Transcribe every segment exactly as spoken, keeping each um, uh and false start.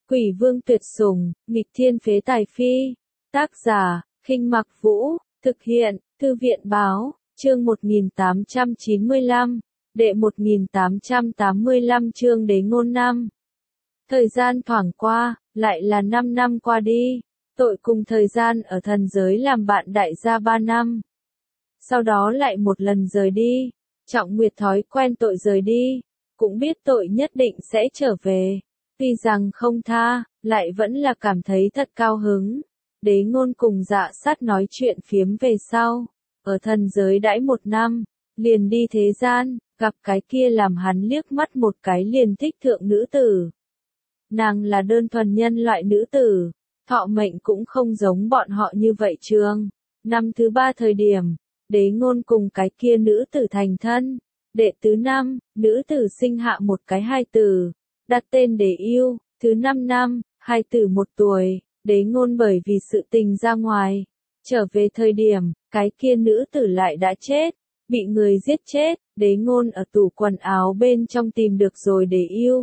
Quỷ vương tuyệt sủng, nghịch thiên phế tài phi. Tác giả, Khinh Mặc Vũ, thực hiện, Thư viện báo, chương một nghìn tám trăm chín mươi lăm, đệ một nghìn tám trăm tám mươi lăm chương đế ngôn năm. Thời gian thoảng qua, lại là năm năm qua đi, tội cùng thời gian ở thần giới làm bạn đại gia ba năm. Sau đó lại một lần rời đi, Trọng Nguyệt thói quen tội rời đi, cũng biết tội nhất định sẽ trở về. Tuy rằng không tha, lại vẫn là cảm thấy thật cao hứng. Đế ngôn cùng Dạ Sát nói chuyện phiếm về sau. Ở thần giới đãi một năm, liền đi thế gian, gặp cái kia làm hắn liếc mắt một cái liền thích thượng nữ tử. Nàng là đơn thuần nhân loại nữ tử, thọ mệnh cũng không giống bọn họ như vậy trường. Năm thứ ba thời điểm, đế ngôn cùng cái kia nữ tử thành thân. Đệ tứ năm, nữ tử sinh hạ một cái hai tử, đặt tên Đế Yêu. Thứ năm năm, hai tử một tuổi, đế ngôn bởi vì sự tình ra ngoài. Trở về thời điểm, cái kia nữ tử lại đã chết, bị người giết chết. Đế ngôn ở tủ quần áo bên trong tìm được rồi Đế Yêu.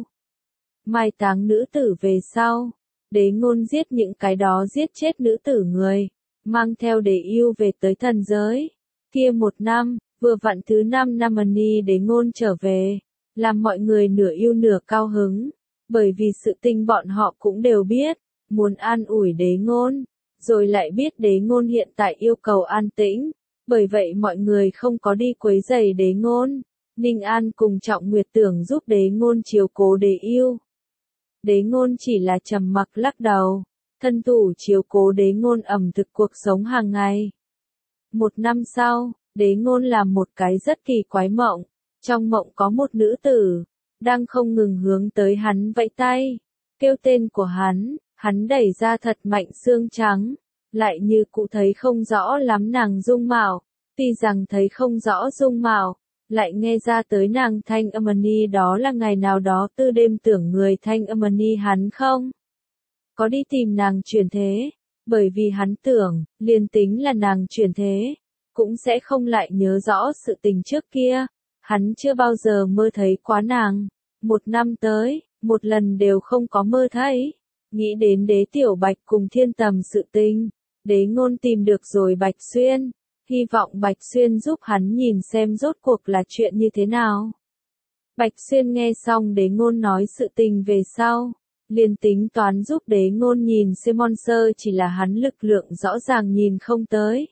Mai táng nữ tử về sau, đế ngôn giết những cái đó giết chết nữ tử người, mang theo Đế Yêu về tới thần giới. Kia một năm, vừa vặn thứ năm năm Ni đế ngôn trở về, làm mọi người nửa yêu nửa cao hứng, bởi vì sự tình bọn họ cũng đều biết, muốn an ủi đế ngôn, rồi lại biết đế ngôn hiện tại yêu cầu an tĩnh, bởi vậy mọi người không có đi quấy rầy đế ngôn. Ninh An cùng Trọng Nguyệt tưởng giúp đế ngôn chiếu cố Đế Yêu. Đế ngôn chỉ là trầm mặc lắc đầu, thân thủ chiếu cố đế ngôn ẩm thực cuộc sống hàng ngày. Một năm sau, đế ngôn làm một cái rất kỳ quái mộng, trong mộng có một nữ tử, đang không ngừng hướng tới hắn vẫy tay, kêu tên của hắn, hắn đẩy ra thật mạnh xương trắng, lại như cụ thấy không rõ lắm nàng dung mạo, tuy rằng thấy không rõ dung mạo, lại nghe ra tới nàng thanh âm ni đó là ngày nào đó tư đêm tưởng người thanh âm ni hắn không có đi tìm nàng chuyển thế, bởi vì hắn tưởng, liền tính là nàng chuyển thế, cũng sẽ không lại nhớ rõ sự tình trước kia, hắn chưa bao giờ mơ thấy quá nàng, một năm tới, một lần đều không có mơ thấy. Nghĩ đến Đế Tiểu Bạch cùng Thiên Tầm sự tình, đế ngôn tìm được rồi Bạch Xuyên, hy vọng Bạch Xuyên giúp hắn nhìn xem rốt cuộc là chuyện như thế nào. Bạch Xuyên nghe xong đế ngôn nói sự tình về sau, liền tính toán giúp đế ngôn nhìn xem monster chỉ là hắn lực lượng rõ ràng nhìn không tới.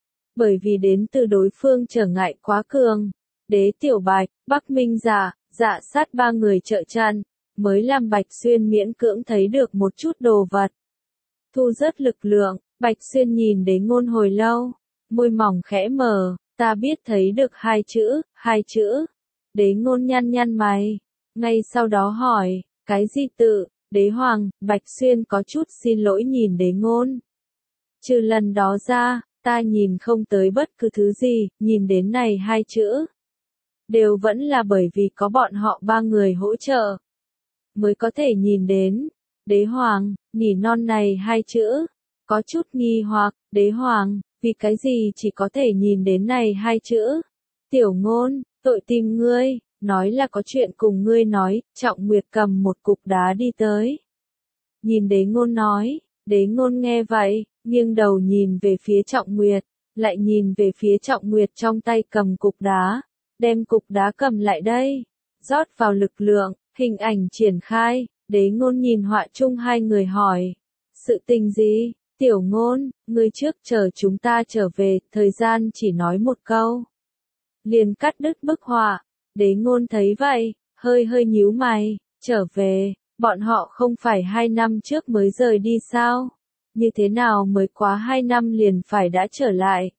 Bởi vì đến từ đối phương trở ngại quá cường, Đế Tiểu Bạch, Bắc Minh Dạ, Dạ Sát ba người trợ trận, mới làm Bạch Xuyên miễn cưỡng thấy được một chút đồ vật. Thu rất lực lượng, Bạch Xuyên nhìn đế ngôn hồi lâu, môi mỏng khẽ mở, ta biết thấy được hai chữ, hai chữ. Đế ngôn nhăn nhăn mày, ngay sau đó hỏi, cái gì tự, đế hoàng, Bạch Xuyên có chút xin lỗi nhìn đế ngôn. Trừ lần đó ra, ta nhìn không tới bất cứ thứ gì, nhìn đến này hai chữ. Đều vẫn là bởi vì có bọn họ ba người hỗ trợ, mới có thể nhìn đến. Đế hoàng, nỉ non này hai chữ, có chút nghi hoặc, đế hoàng, vì cái gì chỉ có thể nhìn đến này hai chữ. Tiểu ngôn, tội tìm ngươi, nói là có chuyện cùng ngươi nói. Trọng Nguyệt cầm một cục đá đi tới. Nhìn đế ngôn nói, đế ngôn nghe vậy, nghiêng đầu nhìn về phía Trọng Nguyệt, lại nhìn về phía Trọng Nguyệt trong tay cầm cục đá, đem cục đá cầm lại đây, rót vào lực lượng, hình ảnh triển khai, đế ngôn nhìn họa chung hai người hỏi, sự tình gì, tiểu ngôn, ngươi trước chờ chúng ta trở về, thời gian chỉ nói một câu. Liền cắt đứt bức họa, đế ngôn thấy vậy, hơi hơi nhíu mày, trở về, bọn họ không phải hai năm trước mới rời đi sao? Như thế nào mới quá hai năm liền phải đã trở lại?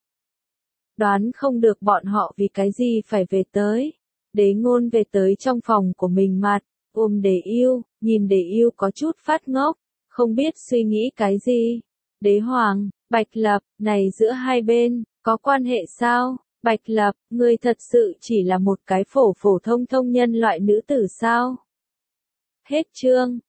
Đoán không được bọn họ vì cái gì phải về tới. Đế ngôn về tới trong phòng của mình mặt, ôm Đế Yêu, nhìn Đế Yêu có chút phát ngốc, không biết suy nghĩ cái gì. Đế hoàng, Bạch Lập, này giữa hai bên, có quan hệ sao? Bạch Lập, ngươi thật sự chỉ là một cái phổ phổ thông thông nhân loại nữ tử sao? Hết chương.